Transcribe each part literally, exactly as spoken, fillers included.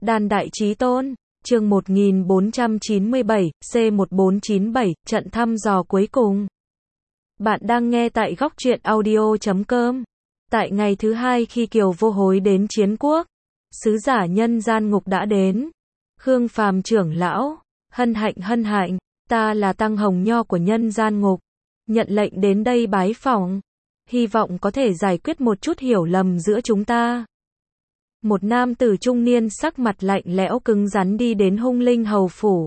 Đàn Đại Chí Tôn, chương một nghìn bốn trăm chín mươi bảy, C một bốn chín bảy, trận thăm dò cuối cùng. Bạn đang nghe tại góc truyện audio chấm com. Tại ngày thứ hai khi Kiều Vô Hối đến Chiến Quốc, sứ giả nhân gian ngục đã đến. Khương Phàm trưởng lão, hân hạnh hân hạnh, ta là Tăng Hồng Nho của nhân gian ngục, nhận lệnh đến đây bái phỏng, hy vọng có thể giải quyết một chút hiểu lầm giữa chúng ta. Một nam tử trung niên sắc mặt lạnh lẽo cứng rắn đi đến Hung Linh hầu phủ.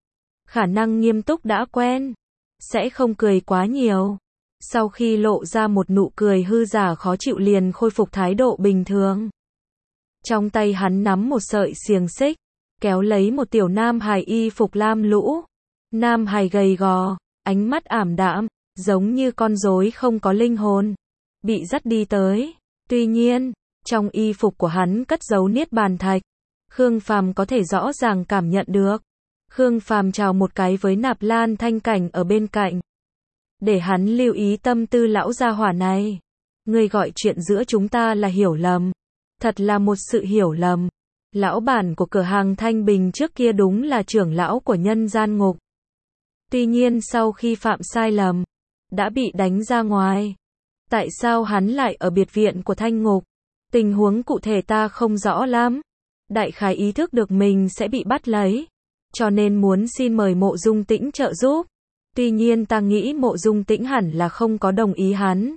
Khả năng nghiêm túc đã quen, sẽ không cười quá nhiều. Sau khi lộ ra một nụ cười hư giả khó chịu liền khôi phục thái độ bình thường. Trong tay hắn nắm một sợi xiềng xích, kéo lấy một tiểu nam hài y phục lam lũ. Nam hài gầy gò, ánh mắt ảm đạm, giống như con rối không có linh hồn, bị dắt đi tới. Tuy nhiên, trong y phục của hắn cất giấu niết bàn thạch, Khương Phàm có thể rõ ràng cảm nhận được. Khương Phàm chào một cái với Nạp Lan Thanh Cảnh ở bên cạnh, để hắn lưu ý tâm tư lão gia hỏa này. Ngươi gọi chuyện giữa chúng ta là hiểu lầm, thật là một sự hiểu lầm. Lão bản của cửa hàng Thanh Bình trước kia đúng là trưởng lão của nhân gian ngục. Tuy nhiên sau khi phạm sai lầm, đã bị đánh ra ngoài. Tại sao hắn lại ở biệt viện của Thanh Ngục? Tình huống cụ thể ta không rõ lắm. Đại khái ý thức được mình sẽ bị bắt lấy, cho nên muốn xin mời Mộ Dung Tĩnh trợ giúp. Tuy nhiên ta nghĩ Mộ Dung Tĩnh hẳn là không có đồng ý hắn.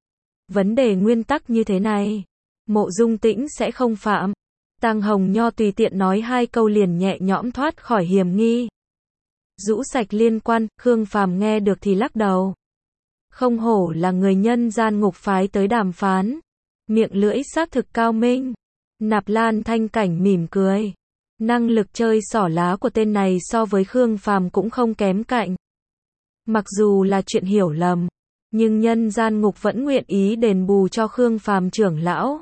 Vấn đề nguyên tắc như thế này, Mộ Dung Tĩnh sẽ không phạm. Tăng Hồng Nho tùy tiện nói hai câu liền nhẹ nhõm thoát khỏi hiểm nghi. Rũ sạch liên quan, Khương Phàm nghe được thì lắc đầu. Không hổ là người nhân gian ngục phái tới đàm phán, miệng lưỡi xác thực cao minh. Nạp Lan Thanh Cảnh mỉm cười. Năng lực chơi xỏ lá của tên này so với Khương Phàm cũng không kém cạnh. Mặc dù là chuyện hiểu lầm, nhưng nhân gian ngục vẫn nguyện ý đền bù cho Khương Phàm trưởng lão.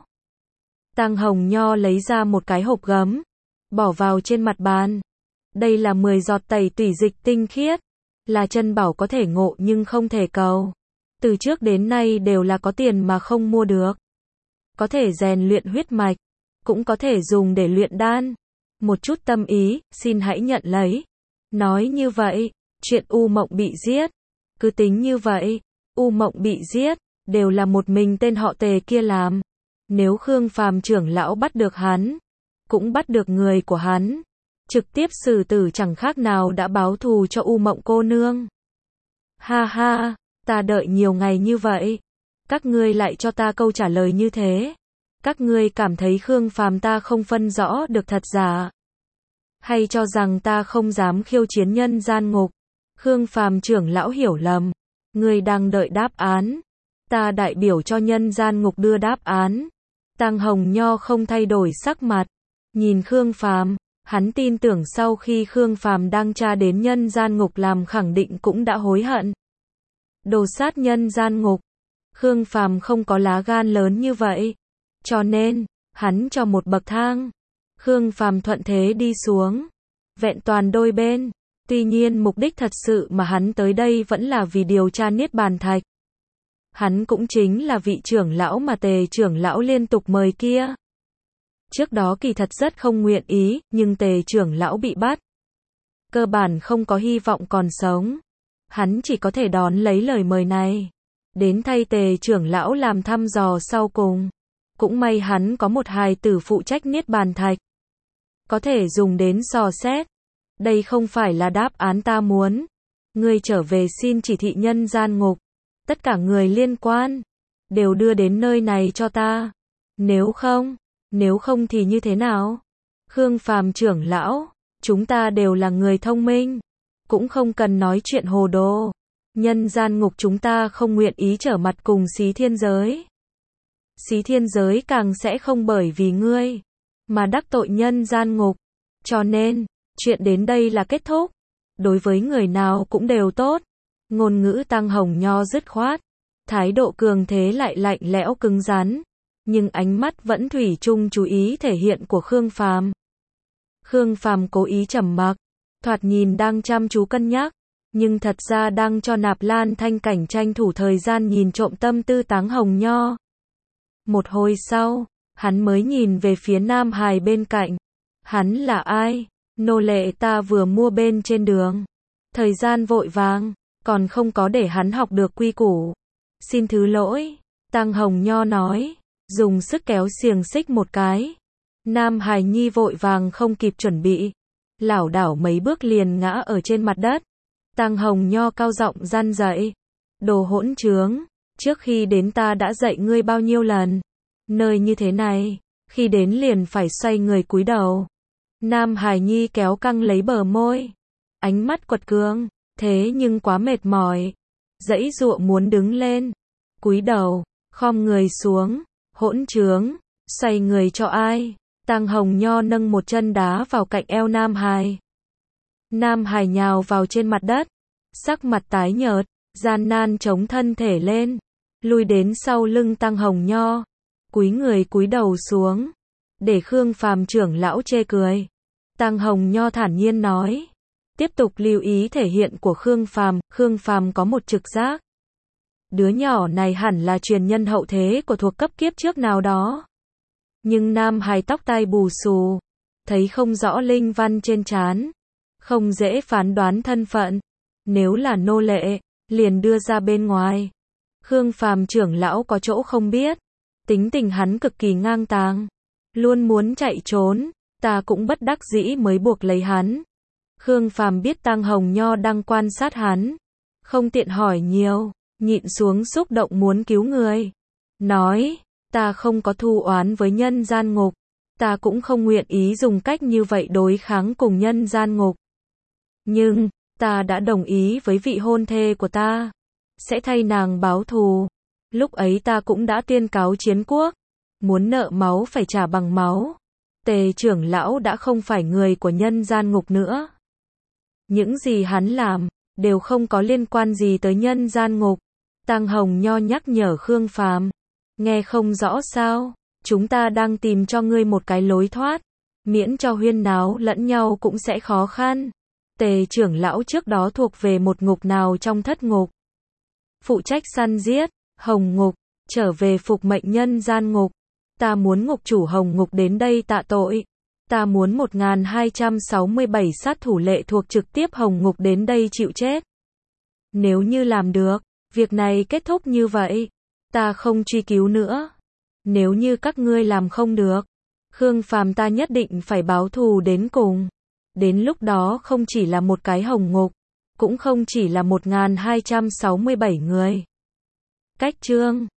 Tăng Hồng Nho lấy ra một cái hộp gấm, bỏ vào trên mặt bàn. Đây là mười giọt tẩy tủy dịch tinh khiết, là chân bảo có thể ngộ nhưng không thể cầu. Từ trước đến nay đều là có tiền mà không mua được. Có thể rèn luyện huyết mạch, cũng có thể dùng để luyện đan. Một chút tâm ý, xin hãy nhận lấy. Nói như vậy, chuyện U Mộng bị giết, cứ tính như vậy, U Mộng bị giết, đều là một mình tên họ Tề kia làm. Nếu Khương Phàm trưởng lão bắt được hắn, cũng bắt được người của hắn, trực tiếp xử tử chẳng khác nào đã báo thù cho U Mộng cô nương. Ha ha, ta đợi nhiều ngày như vậy, các ngươi lại cho ta câu trả lời như thế. Các ngươi cảm thấy Khương Phàm ta không phân rõ được thật giả, hay cho rằng ta không dám khiêu chiến nhân gian ngục? Khương Phàm trưởng lão hiểu lầm, ngươi đang đợi đáp án, ta đại biểu cho nhân gian ngục đưa đáp án. Tăng Hồng Nho không thay đổi sắc mặt, nhìn Khương Phàm, hắn tin tưởng sau khi Khương Phàm đang tra đến nhân gian ngục làm khẳng định cũng đã hối hận. Đồ sát nhân gian ngục, Khương Phàm không có lá gan lớn như vậy, cho nên hắn cho một bậc thang. Khương Phàm thuận thế đi xuống, vẹn toàn đôi bên. Tuy nhiên mục đích thật sự mà hắn tới đây vẫn là vì điều tra niết bàn thạch. Hắn cũng chính là vị trưởng lão mà Tề trưởng lão liên tục mời kia. Trước đó kỳ thật rất không nguyện ý, nhưng Tề trưởng lão bị bắt, cơ bản không có hy vọng còn sống. Hắn chỉ có thể đón lấy lời mời này, đến thay Tề trưởng lão làm thăm dò sau cùng. Cũng may hắn có một hài tử phụ trách niết bàn thạch, có thể dùng đến dò xét. Đây không phải là đáp án ta muốn. Ngươi trở về xin chỉ thị nhân gian ngục, tất cả người liên quan đều đưa đến nơi này cho ta. Nếu không, nếu không thì như thế nào? Khương Phàm trưởng lão, chúng ta đều là người thông minh, cũng không cần nói chuyện hồ đồ. Nhân gian ngục chúng ta không nguyện ý trở mặt cùng Xí Thiên Giới. Xí Thiên Giới càng sẽ không bởi vì ngươi mà đắc tội nhân gian ngục. Cho nên, chuyện đến đây là kết thúc. Đối với người nào cũng đều tốt. Ngôn ngữ Tăng Hồng Nho dứt khoát, thái độ cường thế lại lạnh lẽo cứng rắn, nhưng ánh mắt vẫn thủy chung chú ý thể hiện của Khương Phàm. Khương Phàm cố ý trầm mặc, thoạt nhìn đang chăm chú cân nhắc, nhưng thật ra đang cho Nạp Lan Thanh Cảnh tranh thủ thời gian nhìn trộm tâm tư Tăng Hồng Nho. Một hồi sau, hắn mới nhìn về phía nam hài bên cạnh. Hắn là ai? Nô lệ ta vừa mua bên trên đường. Thời gian vội vàng, còn không có để hắn học được quy củ. Xin thứ lỗi, Tăng Hồng Nho nói, dùng sức kéo xiềng xích một cái. Nam hài nhi vội vàng không kịp chuẩn bị, lảo đảo mấy bước liền ngã ở trên mặt đất. Tăng Hồng Nho cao giọng răn dậy, đồ hỗn trướng, trước khi đến ta đã dạy ngươi bao nhiêu lần, nơi như thế này, khi đến liền phải xoay người cúi đầu. Nam hài nhi kéo căng lấy bờ môi, ánh mắt quật cường, thế nhưng quá mệt mỏi, giãy giụa muốn đứng lên, cúi đầu, khom người xuống, hỗn trướng, xoay người cho ai? Tăng Hồng Nho nâng một chân đá vào cạnh eo Nam Hải. Nam Hải nhào vào trên mặt đất, sắc mặt tái nhợt, gian nan chống thân thể lên, lùi đến sau lưng Tăng Hồng Nho, cúi người cúi đầu xuống, để Khương Phàm trưởng lão chê cười. Tăng Hồng Nho thản nhiên nói, tiếp tục lưu ý thể hiện của Khương Phàm, Khương Phàm có một trực giác. Đứa nhỏ này hẳn là truyền nhân hậu thế của thuộc cấp kiếp trước nào đó. Nhưng Nam Hải tóc tai bù xù, thấy không rõ linh văn trên trán, không dễ phán đoán thân phận. Nếu là nô lệ, liền đưa ra bên ngoài. Khương Phàm trưởng lão có chỗ không biết, tính tình hắn cực kỳ ngang tàng, luôn muốn chạy trốn, ta cũng bất đắc dĩ mới buộc lấy hắn. Khương Phàm biết Tăng Hồng Nho đang quan sát hắn, không tiện hỏi nhiều, nhịn xuống xúc động muốn cứu người, nói, ta không có thù oán với nhân gian ngục, ta cũng không nguyện ý dùng cách như vậy đối kháng cùng nhân gian ngục. Nhưng, ta đã đồng ý với vị hôn thê của ta, sẽ thay nàng báo thù. Lúc ấy ta cũng đã tuyên cáo chiến quốc, muốn nợ máu phải trả bằng máu. Tề trưởng lão đã không phải người của nhân gian ngục nữa. Những gì hắn làm, đều không có liên quan gì tới nhân gian ngục. Tăng Hồng Nho nhắc nhở Khương Phàm, nghe không rõ sao, chúng ta đang tìm cho ngươi một cái lối thoát, miễn cho huyên náo lẫn nhau cũng sẽ khó khăn. Tề trưởng lão trước đó thuộc về một ngục nào trong thất ngục, phụ trách săn giết, Hồng Ngục, trở về phục mệnh nhân gian ngục. Ta muốn ngục chủ Hồng Ngục đến đây tạ tội. Ta muốn một nghìn hai trăm sáu mươi bảy sát thủ lệ thuộc trực tiếp Hồng Ngục đến đây chịu chết. Nếu như làm được, việc này kết thúc như vậy, ta không truy cứu nữa. Nếu như các ngươi làm không được, Khương Phàm ta nhất định phải báo thù đến cùng. Đến lúc đó không chỉ là một cái Hồng Ngục, cũng không chỉ là một nghìn hai trăm sáu mươi bảy người. Cách chương